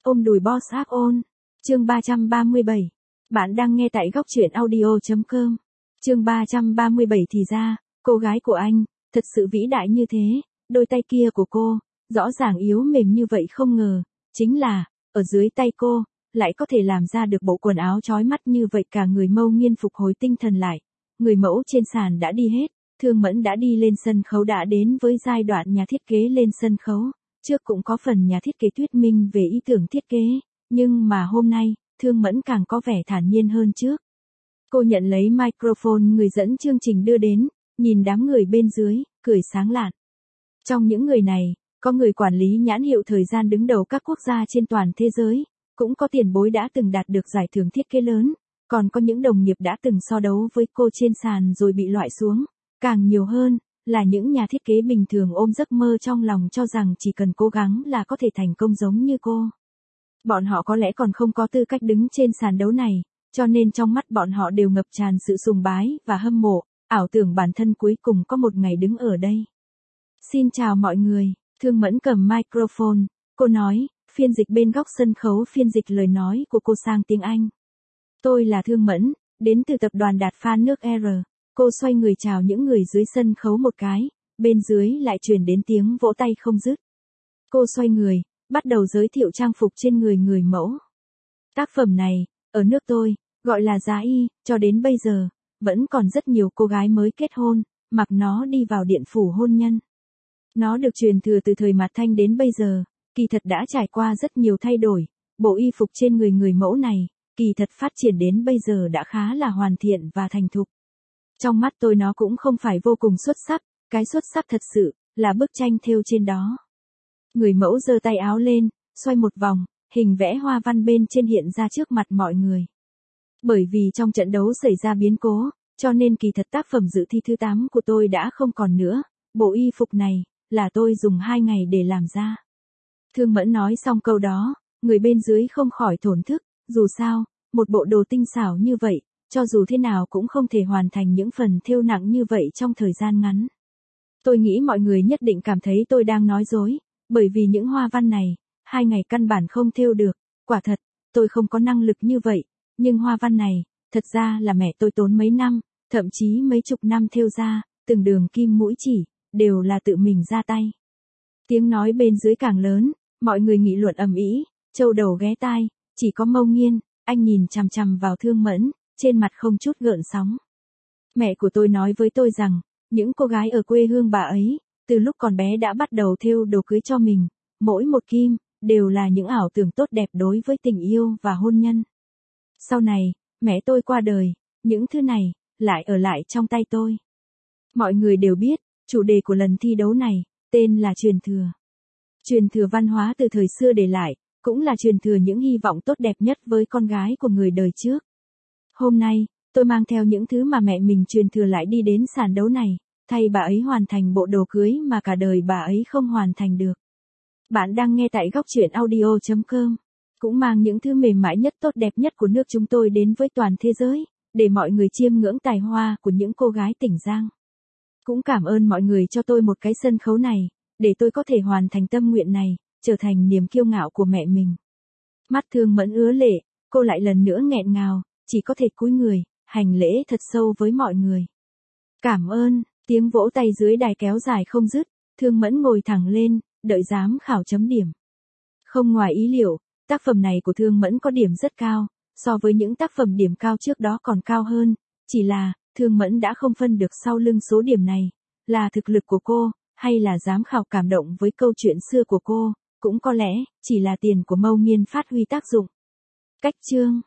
Ôm đùi boss áp ôn. Chương 337. Bạn đang nghe tại góc truyện audio.com. Chương 337 thì ra, cô gái của anh, thật sự vĩ đại như thế, đôi tay kia của cô, rõ ràng yếu mềm như vậy không ngờ, chính là, ở dưới tay cô, lại có thể làm ra được bộ quần áo chói mắt như vậy cả người Mâu Nghiên phục hồi tinh thần lại. Người mẫu trên sàn đã đi hết, Thương Mẫn đã đi lên sân khấu đã đến với giai đoạn nhà thiết kế lên sân khấu, trước cũng có phần nhà thiết kế thuyết minh về ý tưởng thiết kế, nhưng mà hôm nay, Thương Mẫn càng có vẻ thản nhiên hơn trước. Cô nhận lấy microphone người dẫn chương trình đưa đến, nhìn đám người bên dưới, cười sáng lạn. Trong những người này, có người quản lý nhãn hiệu thời gian đứng đầu các quốc gia trên toàn thế giới, cũng có tiền bối đã từng đạt được giải thưởng thiết kế lớn, còn có những đồng nghiệp đã từng so đấu với cô trên sàn rồi bị loại xuống, càng nhiều hơn là những nhà thiết kế bình thường ôm giấc mơ trong lòng cho rằng chỉ cần cố gắng là có thể thành công giống như cô. Bọn họ có lẽ còn không có tư cách đứng trên sàn đấu này, cho nên trong mắt bọn họ đều ngập tràn sự sùng bái và hâm mộ, ảo tưởng bản thân cuối cùng có một ngày đứng ở đây. Xin chào mọi người, Thương Mẫn cầm microphone, cô nói, phiên dịch bên góc sân khấu phiên dịch lời nói của cô sang tiếng Anh. Tôi là Thương Mẫn, đến từ tập đoàn Đạt Phan nước R. Cô xoay người chào những người dưới sân khấu một cái, bên dưới lại truyền đến tiếng vỗ tay không dứt. Cô xoay người, bắt đầu giới thiệu trang phục trên người người mẫu. Tác phẩm này, ở nước tôi, gọi là giá y, cho đến bây giờ, vẫn còn rất nhiều cô gái mới kết hôn, mặc nó đi vào điện phủ hôn nhân. Nó được truyền thừa từ thời Mạt Thanh đến bây giờ, kỳ thật đã trải qua rất nhiều thay đổi, bộ y phục trên người người mẫu này, kỳ thật phát triển đến bây giờ đã khá là hoàn thiện và thành thục. Trong mắt tôi nó cũng không phải vô cùng xuất sắc, cái xuất sắc thật sự, là bức tranh thêu trên đó. Người mẫu giơ tay áo lên, xoay một vòng, hình vẽ hoa văn bên trên hiện ra trước mặt mọi người. Bởi vì trong trận đấu xảy ra biến cố, cho nên kỳ thật tác phẩm dự thi thứ 8 của tôi đã không còn nữa, bộ y phục này, là tôi dùng 2 ngày để làm ra. Thương Mẫn nói xong câu đó, người bên dưới không khỏi thổn thức, dù sao, một bộ đồ tinh xảo như vậy, cho dù thế nào cũng không thể hoàn thành những phần thêu nặng như vậy trong thời gian ngắn. Tôi nghĩ mọi người nhất định cảm thấy tôi đang nói dối, bởi vì những hoa văn này, 2 ngày căn bản không thêu được, quả thật, tôi không có năng lực như vậy, nhưng hoa văn này, thật ra là mẹ tôi tốn mấy năm, thậm chí mấy chục năm thêu ra, từng đường kim mũi chỉ, đều là tự mình ra tay. Tiếng nói bên dưới càng lớn, mọi người nghị luận ầm ĩ, châu đầu ghé tai, chỉ có Mâu Nghiên, anh nhìn chằm chằm vào Thương Mẫn, trên mặt không chút gợn sóng. Mẹ của tôi nói với tôi rằng, những cô gái ở quê hương bà ấy, từ lúc còn bé đã bắt đầu thêu đồ cưới cho mình, mỗi một kim, đều là những ảo tưởng tốt đẹp đối với tình yêu và hôn nhân. Sau này, mẹ tôi qua đời, những thứ này, lại ở lại trong tay tôi. Mọi người đều biết, chủ đề của lần thi đấu này, tên là truyền thừa. Truyền thừa văn hóa từ thời xưa để lại, cũng là truyền thừa những hy vọng tốt đẹp nhất với con gái của người đời trước. Hôm nay, tôi mang theo những thứ mà mẹ mình truyền thừa lại đi đến sàn đấu này, thay bà ấy hoàn thành bộ đồ cưới mà cả đời bà ấy không hoàn thành được. Bạn đang nghe tại góc truyện audio.com, cũng mang những thứ mềm mại nhất tốt đẹp nhất của nước chúng tôi đến với toàn thế giới, để mọi người chiêm ngưỡng tài hoa của những cô gái tỉnh Giang. Cũng cảm ơn mọi người cho tôi một cái sân khấu này, để tôi có thể hoàn thành tâm nguyện này, trở thành niềm kiêu ngạo của mẹ mình. Mắt Thương Mẫn ứa lệ, cô lại lần nữa nghẹn ngào, chỉ có thể cúi người, hành lễ thật sâu với mọi người. Cảm ơn, tiếng vỗ tay dưới đài kéo dài không dứt, Thương Mẫn ngồi thẳng lên, đợi giám khảo chấm điểm. Không ngoài ý liệu, tác phẩm này của Thương Mẫn có điểm rất cao, so với những tác phẩm điểm cao trước đó còn cao hơn, chỉ là, Thương Mẫn đã không phân được sau lưng số điểm này, là thực lực của cô, hay là giám khảo cảm động với câu chuyện xưa của cô, cũng có lẽ, chỉ là tiền của Mâu Nghiên phát huy tác dụng. Cách chương